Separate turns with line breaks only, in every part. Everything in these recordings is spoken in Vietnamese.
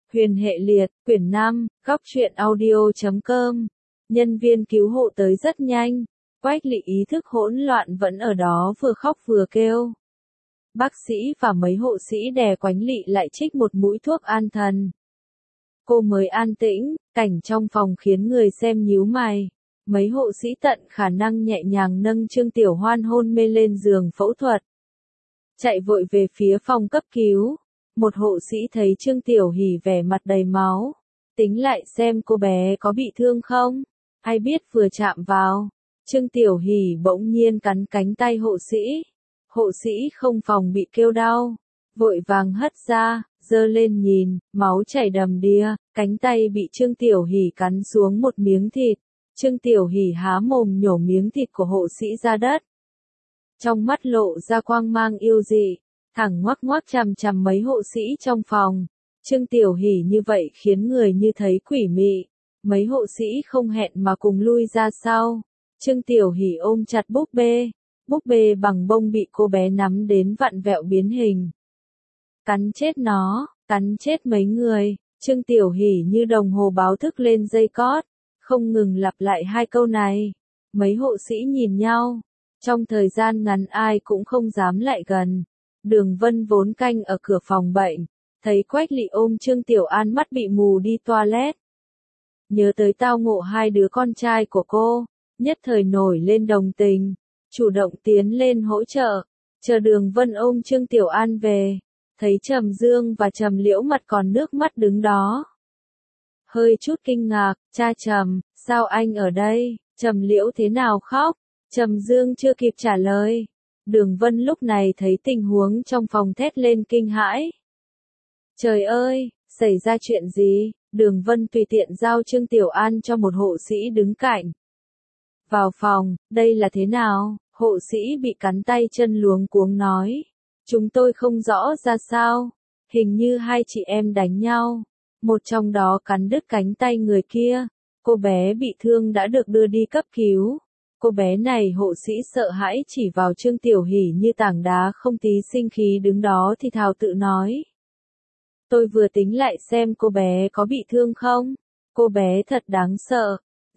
Huyền hệ liệt, quyển 5, góc truyện audio.com. Nhân viên cứu hộ tới rất nhanh. Quách Lị ý thức hỗn loạn vẫn ở đó vừa khóc vừa kêu. Bác sĩ và mấy hộ sĩ đè Quách Lị lại trích một mũi thuốc an thần. Cô mới an tĩnh, cảnh trong phòng khiến người xem nhíu mày. Mấy hộ sĩ tận khả năng nhẹ nhàng nâng Trương Tiểu Hoan hôn mê lên giường phẫu thuật. Chạy vội về phía phòng cấp cứu. Một hộ sĩ thấy Trương Tiểu Hỷ vẻ mặt đầy máu. Tính lại xem cô bé có bị thương không? Ai biết vừa chạm vào. Trương Tiểu Hỷ bỗng nhiên cắn cánh tay hộ sĩ. Hộ sĩ không phòng bị kêu đau. Vội vàng hất ra, giơ lên nhìn, máu chảy đầm đìa, cánh tay bị Trương Tiểu Hỷ cắn xuống một miếng thịt. Trương Tiểu Hỷ há mồm nhổ miếng thịt của hộ sĩ ra đất. Trong mắt lộ ra quang mang yêu dị, thẳng ngoác ngoác chằm chằm mấy hộ sĩ trong phòng. Trương Tiểu Hỷ như vậy khiến người như thấy quỷ mị. Mấy hộ sĩ không hẹn mà cùng lui ra sau. Trương Tiểu Hỷ ôm chặt búp bê bằng bông bị cô bé nắm đến vặn vẹo biến hình. Cắn chết nó, cắn chết mấy người. Trương Tiểu Hỷ như đồng hồ báo thức lên dây cót, không ngừng lặp lại hai câu này. Mấy hộ sĩ nhìn nhau. Trong thời gian ngắn ai cũng không dám lại gần. Đường Vân vốn canh ở cửa phòng bệnh, thấy Quách Lị ôm Trương Tiểu An mắt bị mù đi toilet. Nhớ tới tao ngộ hai đứa con trai của cô, nhất thời nổi lên đồng tình, chủ động tiến lên hỗ trợ. Chờ Đường Vân ôm Trương Tiểu An về, thấy Trầm Dương và Trầm Liễu mặt còn nước mắt đứng đó. Hơi chút kinh ngạc, cha Trầm, sao anh ở đây? Trầm Liễu thế nào khóc? Trầm Dương chưa kịp trả lời. Đường Vân lúc này thấy tình huống trong phòng thét lên kinh hãi. Trời ơi, xảy ra chuyện gì? Đường Vân tùy tiện giao Trương Tiểu An cho một hộ sĩ đứng cạnh. Vào phòng, đây là thế nào? Hộ sĩ bị cắn tay chân luống cuống nói. Chúng tôi không rõ ra sao. Hình như hai chị em đánh nhau. Một trong đó cắn đứt cánh tay người kia. Cô bé bị thương đã được đưa đi cấp cứu. Cô bé này hộ sĩ sợ hãi chỉ vào Trương Tiểu Hỷ như tảng đá không tí sinh khí đứng đó thì thào tự nói. Tôi vừa tính lại xem cô bé có bị thương không. Cô bé thật đáng sợ.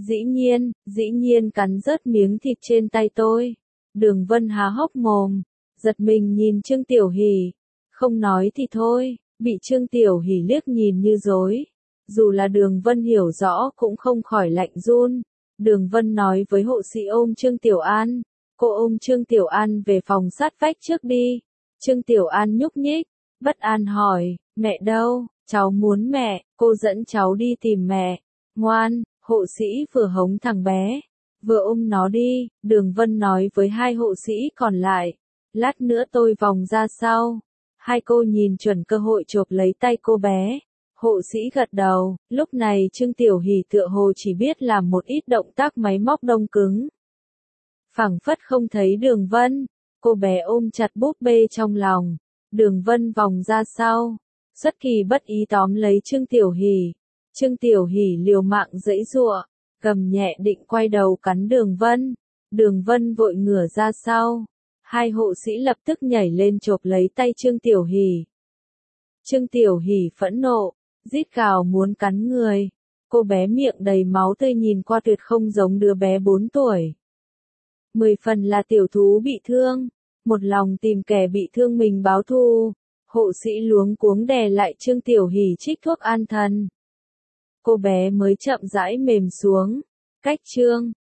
Dĩ nhiên cắn rớt miếng thịt trên tay tôi. Đường Vân há hốc mồm, giật mình nhìn Trương Tiểu Hỷ. Không nói thì thôi, bị Trương Tiểu Hỷ liếc nhìn như dối. Dù là Đường Vân hiểu rõ cũng không khỏi lạnh run. Đường Vân nói với hộ sĩ ôm Trương Tiểu An. Cô ôm Trương Tiểu An về phòng sát vách trước đi. Trương Tiểu An nhúc nhích, bất an hỏi, mẹ đâu? Cháu muốn mẹ, cô dẫn cháu đi tìm mẹ. Ngoan, hộ sĩ vừa hống thằng bé, vừa ôm nó đi. Đường Vân nói với hai hộ sĩ còn lại. Lát nữa tôi vòng ra sau. Hai cô nhìn chuẩn cơ hội chộp lấy tay cô bé. Hộ sĩ gật đầu, lúc này Trương Tiểu Hỷ tựa hồ chỉ biết làm một ít động tác máy móc đông cứng. Phảng phất không thấy Đường Vân, cô bé ôm chặt búp bê trong lòng. Đường Vân vòng ra sau, xuất kỳ bất ý tóm lấy Trương Tiểu Hỷ. Trương Tiểu Hỷ liều mạng giãy giụa, gầm nhẹ định quay đầu cắn Đường Vân. Đường Vân vội ngửa ra sau. Hai hộ sĩ lập tức nhảy lên chộp lấy tay Trương Tiểu Hỷ. Trương Tiểu Hỷ phẫn nộ, rít gào muốn cắn người. Cô bé miệng đầy máu tươi nhìn qua tuyệt không giống đứa bé 4 tuổi. 10 phần là tiểu thú bị thương, một lòng tìm kẻ bị thương mình báo thù. Hộ sĩ luống cuống đè lại Trương Tiểu Hỷ trích thuốc an thần. Cô bé mới chậm rãi mềm xuống. Cách Trương